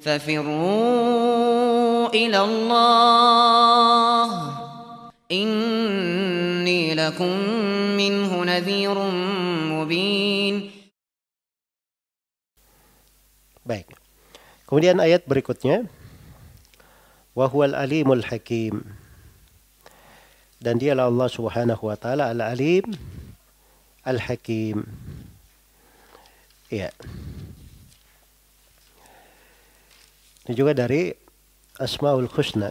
ففروا إلى الله إني لكم منه نذير مبين. Baik. Kemudian ayat berikutnya, wa huwal alimul hakim. Dan dialah Allah Subhanahu wa taala al-alim al-hakim. Ya. Ini juga dari Asmaul Husna.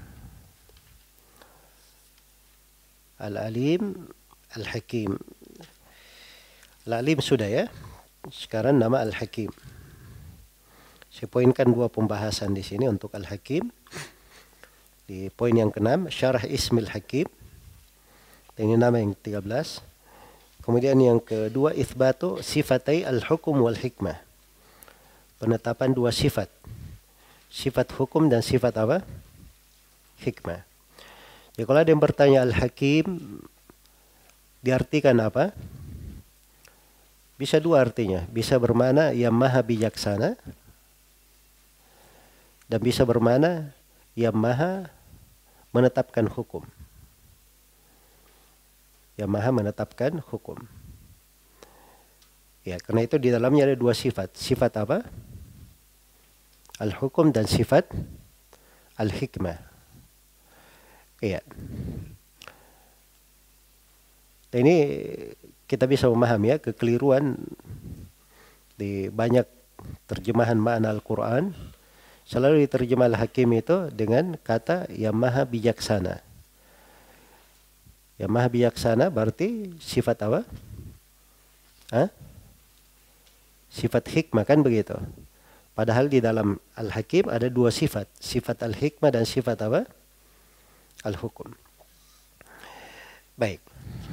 Al-alim al-hakim. Al-alim sudah ya. Sekarang nama al-hakim. Saya poinkan dua pembahasan di sini untuk Al-Hakim. Di poin yang ke-6, Syarah Ismil Hakim. Ini nama yang 13. Kemudian yang kedua, Itsbatu sifatai al-hukum wal hikmah. Penetapan dua sifat. Sifat hukum dan sifat apa? Hikmah. Jadi kalau ada yang bertanya Al-Hakim, diartikan apa? Bisa dua artinya. Bisa bermakna yang maha bijaksana. Dan bisa bermakna yang maha menetapkan hukum. Yang maha menetapkan hukum. Ya, karena itu di dalamnya ada dua sifat. Sifat apa? Al-hukum dan sifat al-hikmah. Iya. Ini kita bisa memahami ya kekeliruan di banyak terjemahan makna Al-Quran. Selalu diterjemah Al-Hakim itu dengan kata yang maha bijaksana. Yang maha bijaksana berarti sifat apa? Hah? Sifat hikmah kan begitu. Padahal di dalam Al-Hakim ada dua sifat. Sifat Al-Hikmah dan sifat apa? Al-Hukum. Baik.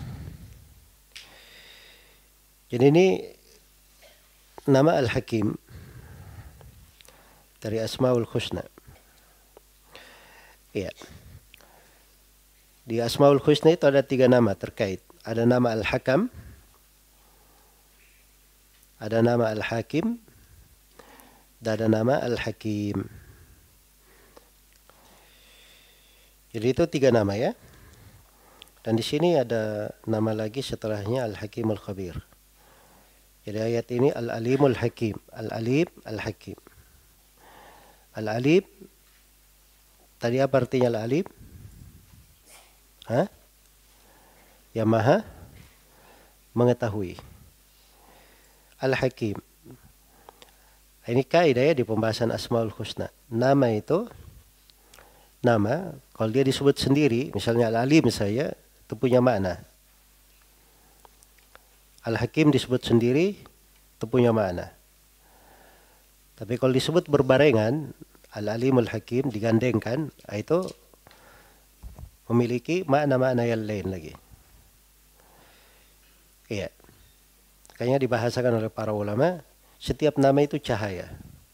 Jadi ini nama Al-Hakim dari Asmaul Husna. Iya. Di Asmaul Husna itu ada 3 nama terkait. Ada nama Al-Hakam, ada nama Al-Hakim, dan ada nama Al-Hakim. Jadi itu 3 nama ya. Dan di sini ada nama lagi setelahnya Al-Hakim Al-Khabir. Jadi ayat ini Al-Alimul Hakim, Al-Alim Al-Hakim. Al-Alim, tadi apa artinya Al-Alim? Hah? Yang maha mengetahui. Al-Hakim. Ini kaidah ya di pembahasan Asmaul Husna. Nama itu, nama, kalau dia disebut sendiri, misalnya Al-Alim saya, itu punya makna. Al-Hakim disebut sendiri, itu punya makna. Tapi kalau disebut berbarengan, Al-Alimul Hakim digandengkan, itu memiliki makna-makna yang lain lagi. Iya. Makanya dibahasakan oleh para ulama, setiap nama itu cahaya.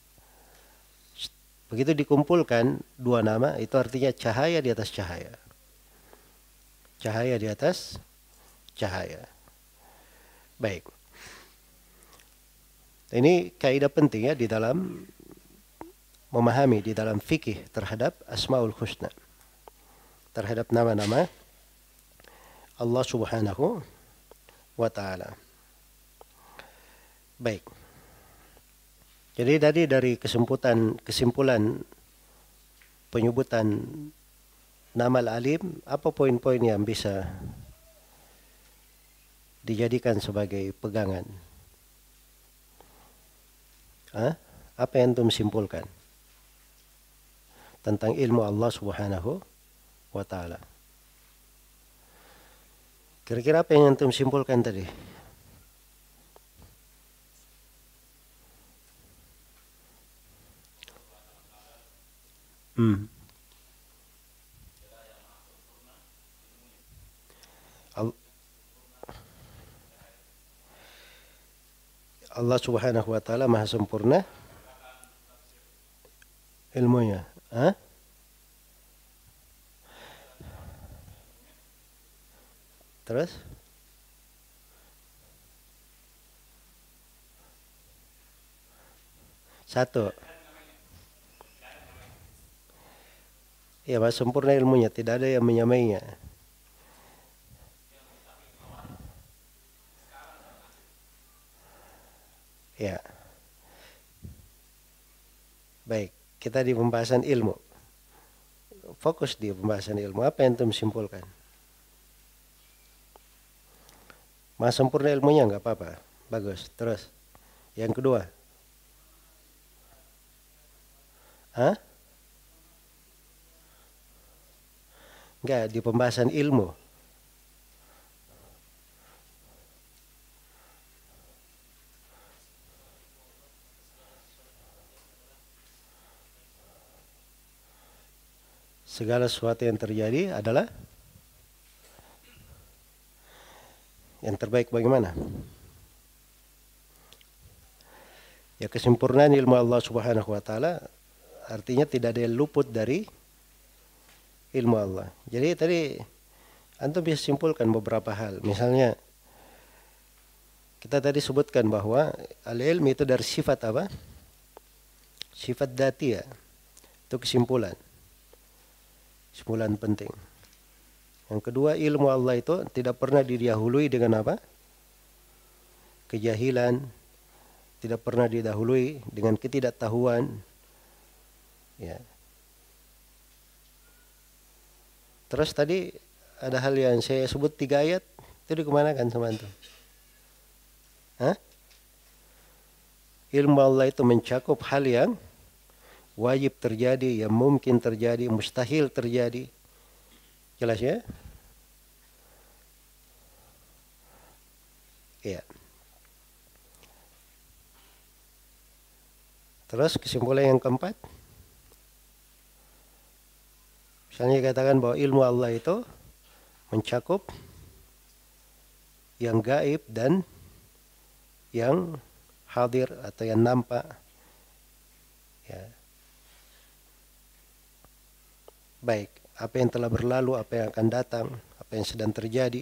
Begitu dikumpulkan dua nama, itu artinya cahaya di atas cahaya. Cahaya di atas cahaya. Baik. Ini kaidah penting ya di dalam memahami, di dalam fikih terhadap Asmaul Husna. Terhadap nama-nama Allah Subhanahu wa ta'ala. Baik. Jadi tadi dari kesimpulan penyebutan nama Al-Alim, apa poin-poin yang bisa dijadikan sebagai pegangan? Apa yang antum simpulkan tentang ilmu Allah Subhanahu wa ta'ala? Kira-kira apa yang antum simpulkan tadi? Allah Subhanahu wa ta'ala maha sempurna ilmunya. Terus? Satu. Ya, maha sempurna ilmunya, tidak ada yang menyamainya. Ya, baik. Kita di pembahasan ilmu. Fokus di pembahasan ilmu. Apa yang antum simpulkan? Maha sempurna ilmunya nggak apa-apa. Bagus. Terus, yang kedua. Hah? Enggak, di pembahasan ilmu. Segala sesuatu yang terjadi adalah yang terbaik bagaimana? Ya, kesempurnaan ilmu Allah Subhanahu wa taala artinya tidak ada yang luput dari ilmu Allah. Jadi tadi antum bisa simpulkan beberapa hal. Misalnya kita tadi sebutkan bahwa al-ilm itu dari sifat apa? Sifat dzatiyah. Itu kesimpulan. Kesimpulan penting. Yang kedua, ilmu Allah itu tidak pernah didahului dengan apa? Kejahilan, tidak pernah didahului dengan ketidaktahuan. Ya. Terus tadi ada hal yang saya sebut 3 ayat, itu dikemanakan sama antum? Hah? Ilmu Allah itu mencakup hal yang wajib terjadi, yang mungkin terjadi, mustahil terjadi. Jelas ya? Iya. Terus kesimpulan yang keempat, misalnya katakan bahwa ilmu Allah itu mencakup yang gaib dan yang hadir atau yang nampak. Ya. Baik, apa yang telah berlalu, apa yang akan datang, apa yang sedang terjadi.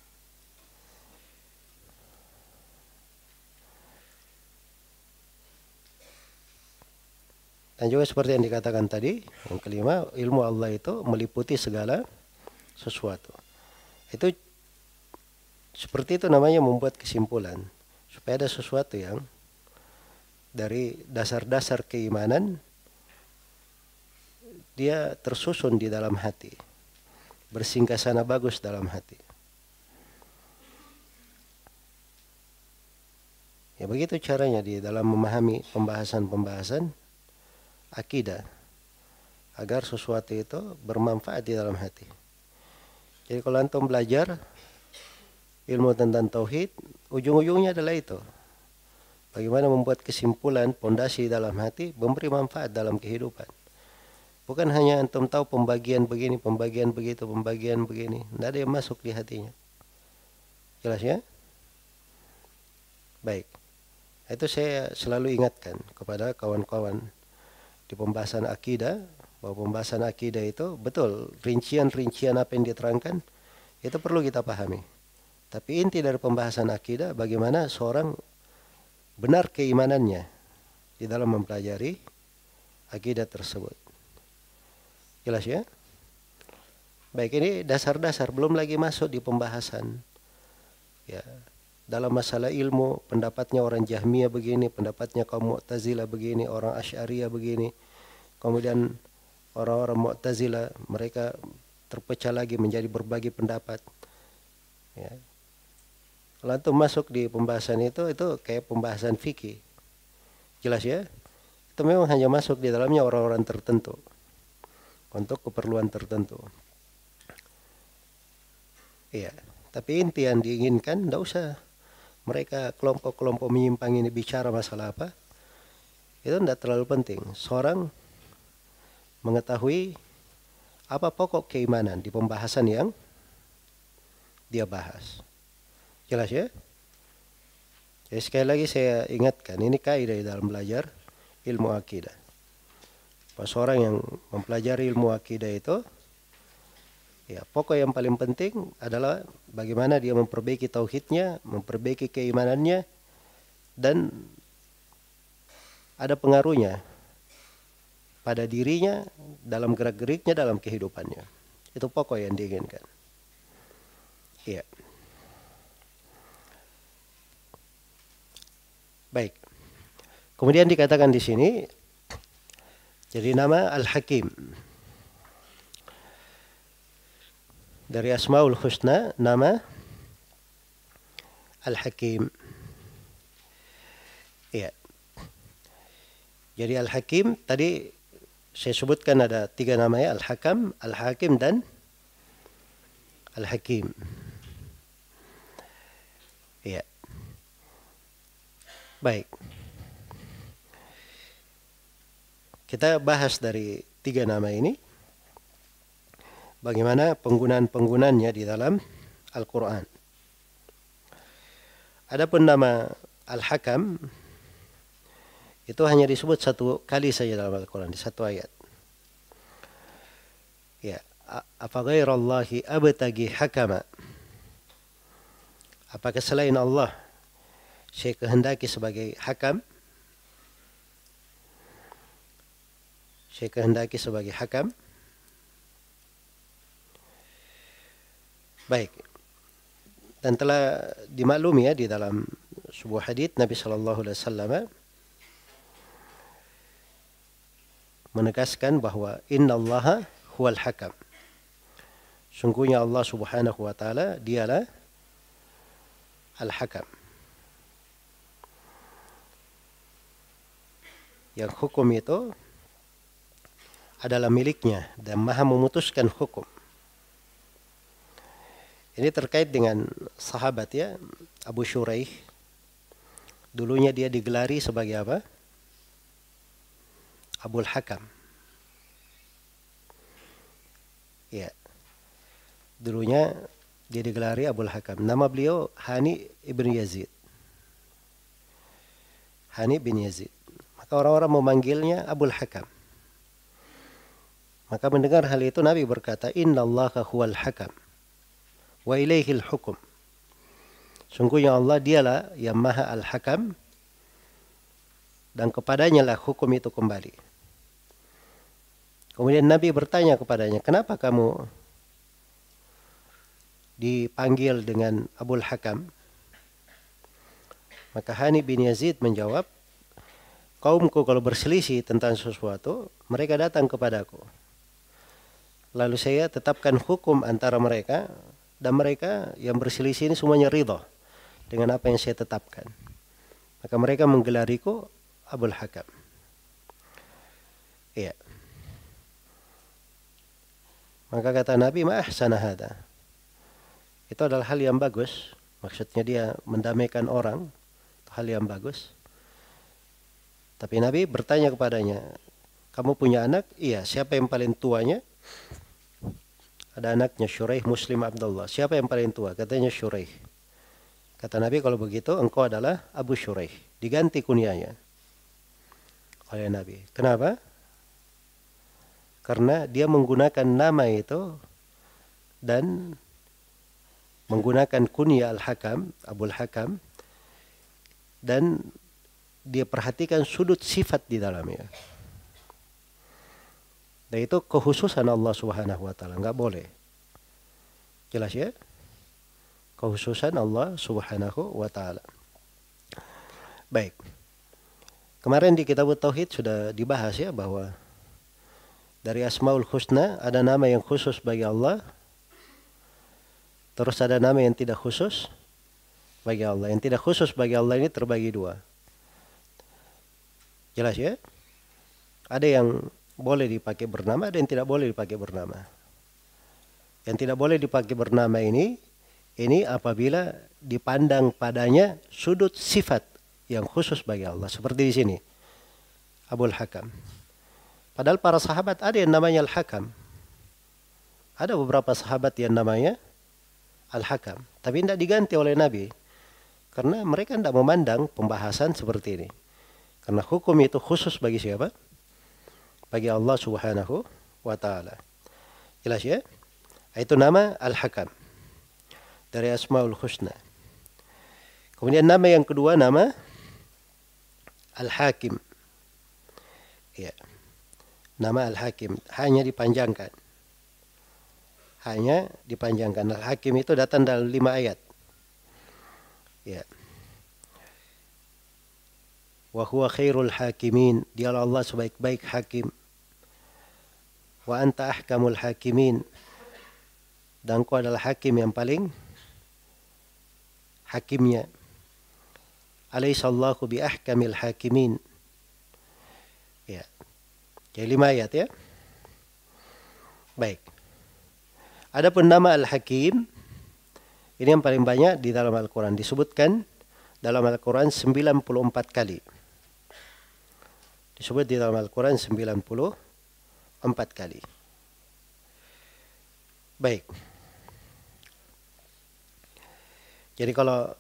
Dan juga seperti yang dikatakan tadi, yang kelima, ilmu Allah itu meliputi segala sesuatu. Itu seperti itu namanya membuat kesimpulan. Supaya ada sesuatu yang dari dasar-dasar keimanan dia tersusun di dalam hati. Bersinggasana bagus dalam hati. Ya begitu caranya di dalam memahami pembahasan-pembahasan akidah agar sesuatu itu bermanfaat di dalam hati. Jadi kalau antum belajar ilmu tentang tauhid, ujung-ujungnya adalah itu. Bagaimana membuat kesimpulan, pondasi dalam hati, memberi manfaat dalam kehidupan. Bukan hanya antum tahu pembagian begini, pembagian begitu, pembagian begini. Tidak ada yang masuk di hatinya. Jelas ya? Baik. Itu saya selalu ingatkan kepada kawan-kawan di pembahasan akidah, bahwa pembahasan akidah itu betul rincian-rincian apa yang diterangkan itu perlu kita pahami. Tapi inti dari pembahasan akidah bagaimana seorang benar keimanannya di dalam mempelajari akidah tersebut. Jelas ya? Baik, ini dasar-dasar, belum lagi masuk di pembahasan. Ya, dalam masalah ilmu, pendapatnya orang Jahmiyah begini, pendapatnya kaum Mu'tazilah begini, orang Asy'ariyah begini. Kemudian orang-orang Mu'tazilah, mereka terpecah lagi menjadi berbagai pendapat. Ya. Kalau antum masuk di pembahasan itu kayak pembahasan fikih. Jelas ya? Itu memang hanya masuk di dalamnya orang-orang tertentu. Untuk keperluan tertentu. Iya. Tapi inti yang diinginkan, tidak usah mereka kelompok-kelompok menyimpang ini bicara masalah apa. Itu tidak terlalu penting. Seorang mengetahui apa pokok keimanan di pembahasan yang dia bahas. Jelas ya? Jadi sekali lagi saya ingatkan, ini kaidah dalam belajar ilmu akidah. Pas orang yang mempelajari ilmu akidah itu, ya pokok yang paling penting adalah bagaimana dia memperbaiki tauhidnya, memperbaiki keimanannya, dan ada pengaruhnya pada dirinya, dalam gerak-geriknya, dalam kehidupannya. Itu pokok yang diinginkan. Iya. Baik. Kemudian dikatakan di sini, jadi nama Al-Hakim. Dari Asmaul Husna, nama Al-Hakim. Iya. Jadi Al-Hakim tadi saya sebutkan ada 3 namanya, Al-Hakam, Al-Hakim, dan Al-Hakim. Iya. Baik. Kita bahas dari 3 nama ini. Bagaimana penggunaan-penggunaannya di dalam Al-Quran. Adapun nama Al-Hakam itu hanya disebut 1 kali saja dalam Al-Quran, di 1 ayat. Ya, afa ghairallahi abtagi hakama. Apakah selain Allah saya kehendaki sebagai hakam? Saya kehendaki sebagai hakam. Baik. Dan telah dimaklumi ya di dalam sebuah hadits Nabi sallallahu alaihi wasallam menegaskan bahwa innallaha huwal hakam. Sungguhnya Allah Subhanahu wa taala dialah al-hakam. Yang hukum itu adalah miliknya dan maha memutuskan hukum. Ini terkait dengan sahabat ya, Abu Shuraih. Dulunya dia digelari sebagai apa? Abul Hakam. Ya. Dulunya dia digelari Abul Hakam. Nama beliau Hani ibn Yazid. Hani bin Yazid. Maka orang-orang memanggilnya Abul Hakam. Maka mendengar hal itu Nabi berkata, innallaha huwal hakam wa ilaihil hukum. Sungguhnya Allah dialah yang maha al-hakam dan kepadanya lah hukum itu kembali. Kemudian Nabi bertanya kepadanya, kenapa kamu dipanggil dengan Abul Hakam? Maka Hani bin Yazid menjawab, kaumku kalau berselisih tentang sesuatu, mereka datang kepadaku. Lalu saya tetapkan hukum antara mereka, dan mereka yang berselisih ini semuanya ridha dengan apa yang saya tetapkan. Maka mereka menggelariku Abul Hakam. Iya. Maka kata Nabi, ma ahsana hada. Itu adalah hal yang bagus. Maksudnya dia mendamaikan orang. Itu hal yang bagus. Tapi Nabi bertanya kepadanya, kamu punya anak? Iya. Siapa yang paling tuanya? Ada anaknya Shuraih Muslim Abdullah. Siapa yang paling tua? Katanya Shuraih. Kata Nabi, kalau begitu engkau adalah Abu Shuraih. Diganti kunyanya oleh Nabi. Kenapa? Karena dia menggunakan nama itu dan menggunakan kunyah Al-Hakam, Abul Hakam, dan dia perhatikan sudut sifat di dalamnya. Dan itu kekhususan Allah Subhanahu wa taala, enggak boleh. Jelas ya? Kekhususan Allah Subhanahu wa taala. Baik. Kemarin di Kitab Tauhid sudah dibahas ya bahwa dari Asmaul Husna ada nama yang khusus bagi Allah. Terus ada nama yang tidak khusus bagi Allah. Yang tidak khusus bagi Allah ini terbagi 2. Jelas ya? Ada yang boleh dipakai bernama, ada yang tidak boleh dipakai bernama. Yang tidak boleh dipakai bernama ini apabila dipandang padanya sudut sifat yang khusus bagi Allah. Seperti di sini, Abul Hakam. Padahal para sahabat ada yang namanya Al-Hakam. Ada beberapa sahabat yang namanya Al-Hakam. Tapi tidak diganti oleh Nabi. Karena mereka tidak memandang pembahasan seperti ini. Karena hukum itu khusus bagi siapa? Bagi Allah Subhanahu wa ta'ala. Jelas ya? Itu nama Al-Hakam. Dari Asmaul Husna. Kemudian nama yang kedua nama Al-Hakim. Ya. nama Al-Hakim, hanya dipanjangkan. Hanya dipanjangkan. Al-Hakim itu datang dalam 5 ayat. Ya. Wa huwa khairul hakimin, dialah Allah sebaik-baik hakim. Wa anta ahkamul hakimin, dan kau adalah hakim yang paling hakimnya. Alaihissallahu bi ahkamil hakimin. Ya. Jadi 5 ayat ya. Baik. Adapun nama Al-Hakim, ini yang paling banyak di dalam Al-Quran. Disebutkan dalam Al-Quran 94 kali. Disebut di dalam Al-Quran 94 kali. Baik. Jadi kalau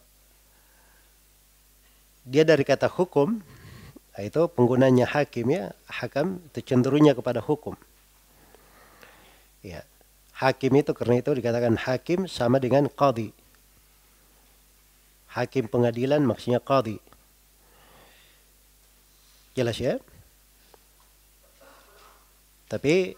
dia dari kata hukum, itu penggunanya hakim ya. Hakam itu cenderungnya kepada hukum. Ya. Hakim itu karena itu dikatakan hakim sama dengan qadhi. Hakim pengadilan maksudnya qadhi. Jelas ya? Tapi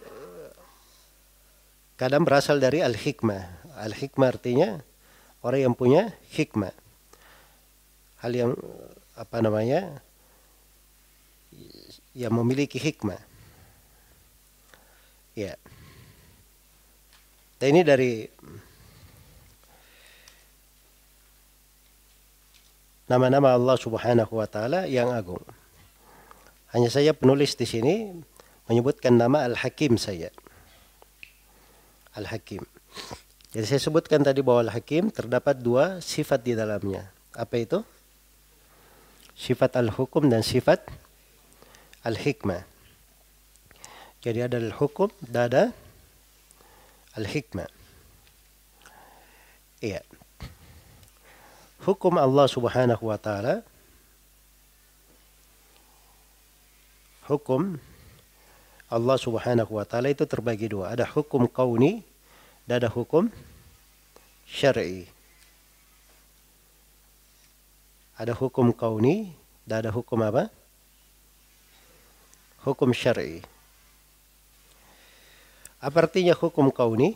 kadang berasal dari al-hikmah. Al-hikmah artinya orang yang punya hikmah. Hal yang yang memiliki hikmah. Ya. Dan ini dari nama-nama Allah Subhanahu wa taala yang agung. Hanya saja penulis di sini menyebutkan nama Al-Hakim saja. Al-Hakim. Jadi saya sebutkan tadi bahwa Al-Hakim terdapat 2 sifat di dalamnya. Apa itu? Sifat Al-Hukum dan sifat Al-Hikmah. Jadi ada Al-Hukum dan ada Al-Hikmah. Iya. Hukum Allah Subhanahu wa taala, hukum Allah Subhanahu wa taala itu terbagi 2. Ada hukum kauni dan ada hukum syar'i. Ada hukum kauni dan ada hukum apa? Hukum syar'i. Apa artinya hukum kauni?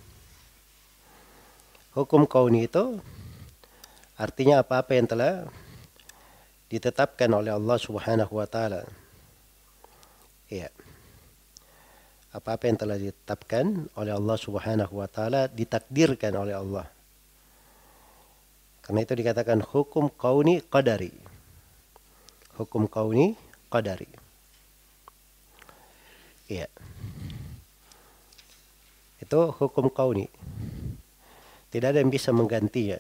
Hukum kauni itu artinya apa-apa yang telah ditetapkan oleh Allah Subhanahu wa taala. Iya. Apa-apa yang telah ditetapkan oleh Allah Subhanahu wa taala, ditakdirkan oleh Allah. Karena itu dikatakan hukum kauni qadari. Hukum kauni qadari. Iya. Itu hukum kauni. Tidak ada yang bisa menggantinya.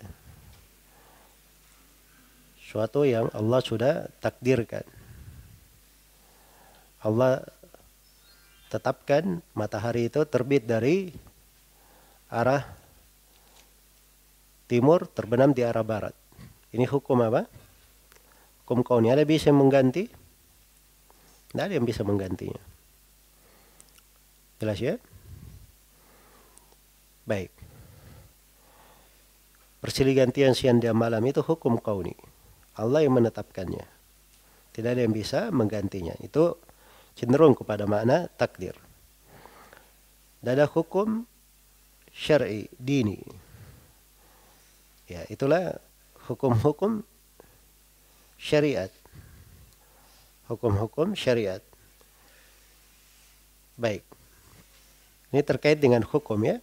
Suatu yang Allah sudah takdirkan. Allah tetapkan matahari itu terbit dari arah timur, terbenam di arah barat. Ini hukum apa? Hukum kauni. Ada bisa mengganti? Tidak ada yang bisa menggantinya. Jelas ya? Baik. Bersilih gantian siang dan malam itu hukum kauni. Allah yang menetapkannya. Tidak ada yang bisa menggantinya. Itu cenderung kepada makna takdir. Dan ada hukum syar'i, dini. Ya, itulah hukum-hukum syariat. Hukum-hukum syariat. Baik. Ini terkait dengan hukum ya.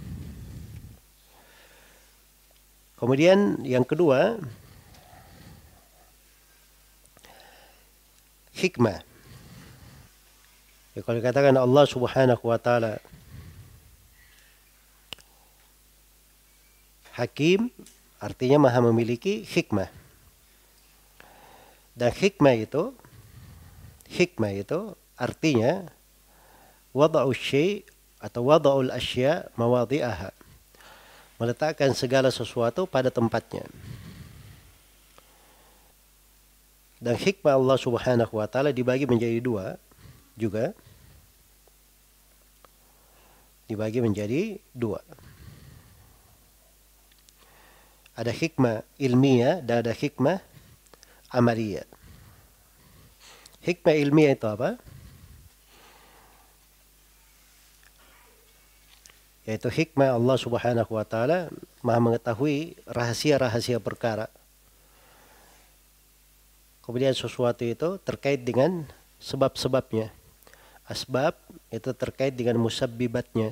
Kemudian yang kedua, hikmah. Ya, kalau dikatakan Allah Subhanahu wa taala Hakim, artinya maha memiliki hikmah. Dan hikmah itu artinya wada'u syai' atau wada'ul asya' mawadhi'aha. Meletakkan segala sesuatu pada tempatnya. Dan hikmah Allah Subhanahu wa taala dibagi menjadi 2 juga. Dibagi menjadi 2. Ada hikmah ilmiah dan ada hikmah amaliyah. Hikmah ilmiah itu apa? Yaitu hikmah Allah Subhanahu wa taala Maha mengetahui rahasia-rahasia perkara. Kemudian sesuatu itu terkait dengan sebab-sebabnya. Asbab itu terkait dengan musabbibatnya.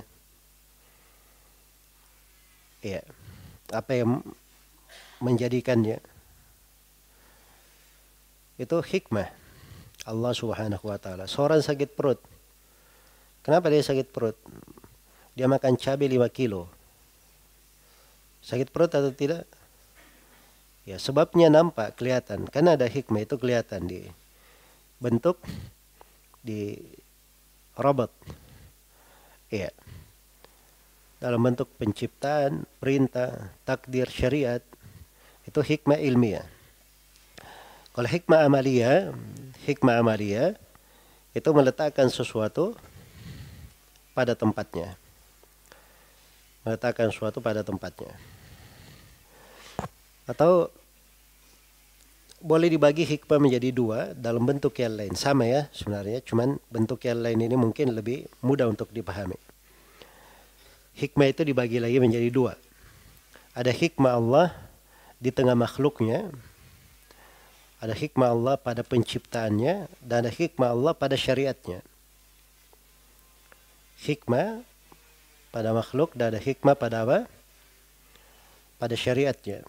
Ya, apa yang menjadikannya. Itu hikmah Allah Subhanahu wa taala. Seorang sakit perut. Kenapa dia sakit perut? Dia makan cabai 5 kilo. Sakit perut atau tidak? Ya, sebabnya nampak, kelihatan. Karena ada hikmah, itu kelihatan di bentuk, di robot. Ya. Dalam bentuk penciptaan, perintah, takdir, syariat. Itu hikmah ilmiah. Kalau hikmah amalia itu meletakkan sesuatu pada tempatnya. Meletakkan sesuatu pada tempatnya. Atau boleh dibagi hikmah menjadi dua dalam bentuk yang lain. Sama ya sebenarnya, cuman bentuk yang lain ini mungkin lebih mudah untuk dipahami. Hikmah itu dibagi lagi menjadi dua. Ada hikmah Allah di tengah makhluknya. Ada hikmah Allah pada penciptaannya. Dan ada hikmah Allah pada syariatnya. Hikmah pada makhluk dan ada hikmah pada apa? Pada syariatnya.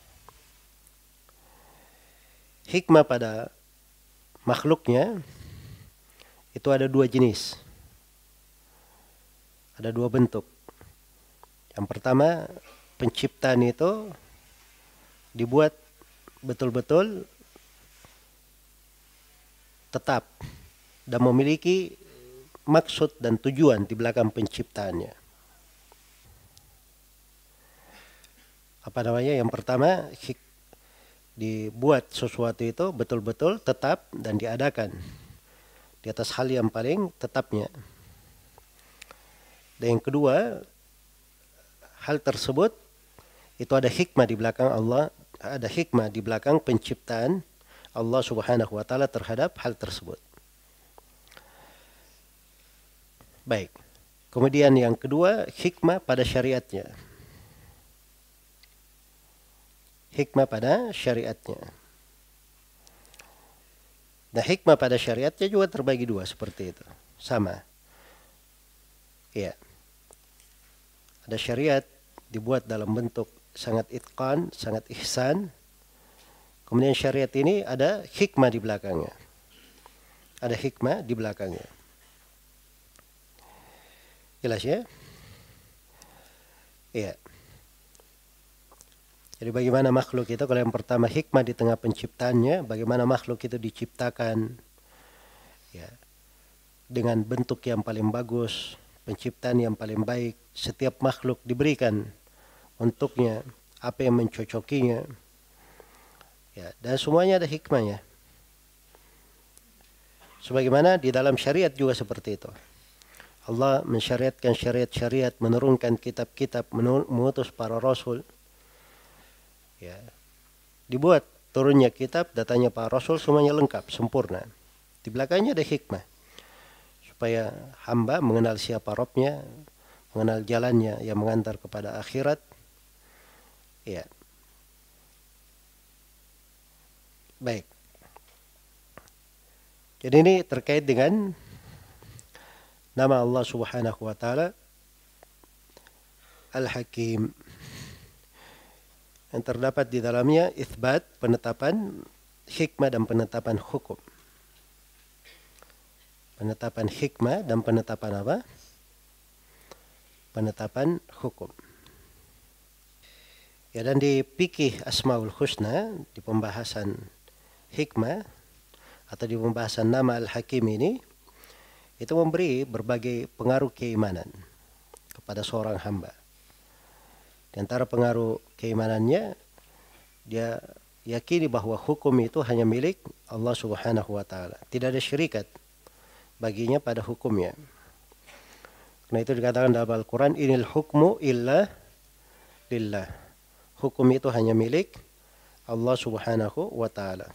Hikmah pada makhluknya itu ada dua jenis. Ada dua bentuk. Yang pertama, penciptaan itu dibuat betul-betul tetap dan memiliki maksud dan tujuan di belakang penciptaannya. Apa namanya? Yang pertama, dibuat sesuatu itu betul-betul tetap dan diadakan di atas hal yang paling tetapnya. Dan yang kedua, hal tersebut itu ada hikmah di belakang Allah, ada hikmah di belakang penciptaan Allah Subhanahu wa taala terhadap hal tersebut. Baik. Kemudian yang kedua, hikmah pada syariatnya. Hikmah pada syariatnya. Nah, hikmah pada syariatnya juga terbagi dua seperti itu. Sama. Ya. Ada syariat dibuat dalam bentuk sangat itqan, sangat ihsan. Kemudian syariat ini ada hikmah di belakangnya. Ada hikmah di belakangnya. Jelas ya? Iya. Jadi bagaimana makhluk itu, kalau yang pertama hikmah di tengah penciptaannya, bagaimana makhluk itu diciptakan ya, dengan bentuk yang paling bagus, penciptaan yang paling baik. Setiap makhluk diberikan untuknya apa yang mencocokinya. Ya, dan semuanya ada hikmahnya. Sebagaimana di dalam syariat juga seperti itu. Allah mensyariatkan syariat-syariat, menurunkan kitab-kitab, mengutus para rasul. Ya. Dibuat turunnya kitab, datanya para rasul, semuanya lengkap, sempurna. Di belakangnya ada hikmah. Supaya hamba mengenal siapa Rabbnya, mengenal jalannya yang mengantar kepada akhirat. Ya. Baik. Jadi ini terkait dengan nama Allah Subhanahu wa taala Al-Hakim. Yang terdapat di dalamnya itsbat, penetapan hikmah dan penetapan hukum. Penetapan hikmah dan penetapan apa? Penetapan hukum. Ya, dan di fikih Asmaul Husna, di pembahasan hikmah atau di pembahasan nama Al-Hakim ini, itu memberi berbagai pengaruh keimanan kepada seorang hamba. Di antara pengaruh keimanannya, dia yakini bahwa hukum itu hanya milik Allah Subhanahu wa taala. Tidak ada syirikat baginya pada hukumnya. Karena itu dikatakan dalam Al-Quran, inil hukmu illa lillah. Hukum itu hanya milik Allah Subhanahu wa taala.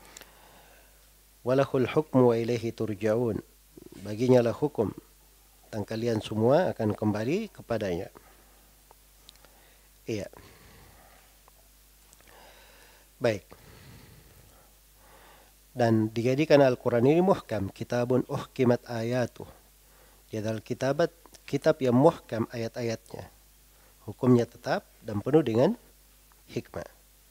Walahul hukmu wa ilaihi turja'un. Baginya lah hukum dan kalian semua akan kembali kepadanya. Iya. Baik. Dan dijadikan Al-Quran ini muhkam, kitabun uhkimat ayatuh. Dia adalah kitab yang muhkam ayat-ayatnya. Hukumnya tetap dan penuh dengan hikmah.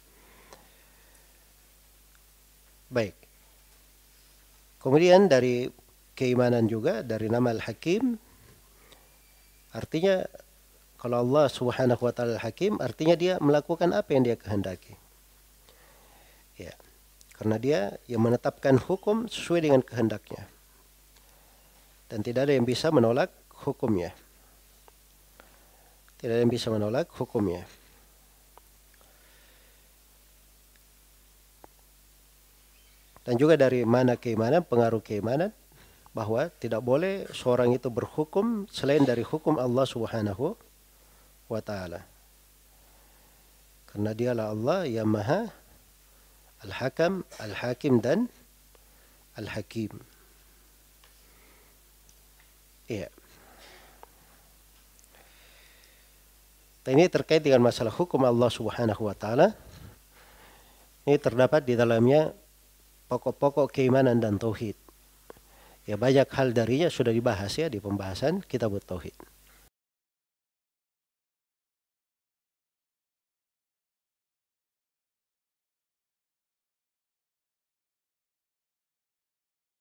Baik. Kemudian dari keimanan juga, dari nama Al-Hakim, artinya kalau Allah Subhanahu wa taala Al-Hakim, artinya dia melakukan apa yang dia kehendaki. Ya. Karena dia yang menetapkan hukum sesuai dengan kehendaknya. Dan tidak ada yang bisa menolak hukumnya. Tidak ada yang bisa menolak hukumnya. Dan juga dari mana keimanan, pengaruh keimanan, bahwa tidak boleh seorang itu berhukum selain dari hukum Allah Subhanahu wa taala. Karena dialah Allah yang Maha Al-Hakam, Al-Hakim dan Al-Hakim. Iya. Dan ini terkait dengan masalah hukum Allah Subhanahu wa taala. Ini terdapat di dalamnya pokok-pokok keimanan dan tauhid. Ya, banyak hal darinya sudah dibahas ya di pembahasan kitab tauhid.